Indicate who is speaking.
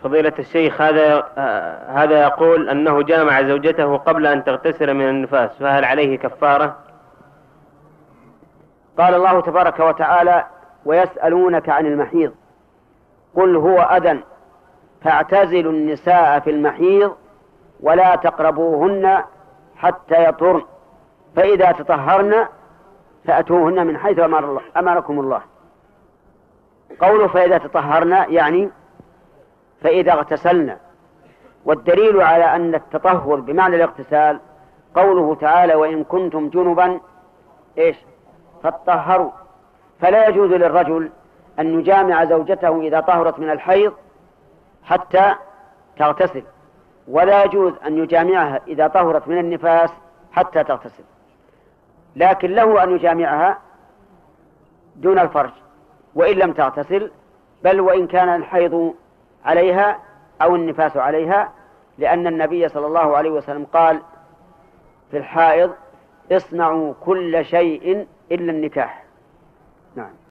Speaker 1: فضيلة الشيخ، هذا يقول أنه جامع زوجته قبل أن تغتسل من النفاس، فهل عليه كفارة؟
Speaker 2: قال الله تبارك وتعالى: ويسألونك عن المحيض قل هو أذى فاعتزلوا النساء في المحيض ولا تقربوهن حتى يطهرن فإذا تطهرن فأتوهن من حيث أمركم الله. قوله فإذا تطهرن يعني فإذا اغتسلن، والدليل على أن التطهر بمعنى الاغتسال قوله تعالى: وإن كنتم جنبا فاطهروا. فلا يجوز للرجل أن يجامع زوجته إذا طهرت من الحيض حتى تغتسل، ولا يجوز أن يجامعها إذا طهرت من النفاس حتى تغتسل، لكن له أن يجامعها دون الفرج وإن لم تغتسل، بل وإن كان الحيض عليها أو النفاس عليها، لأن النبي صلى الله عليه وسلم قال في الحائض: اصنعوا كل شيء إلا النكاح. نعم.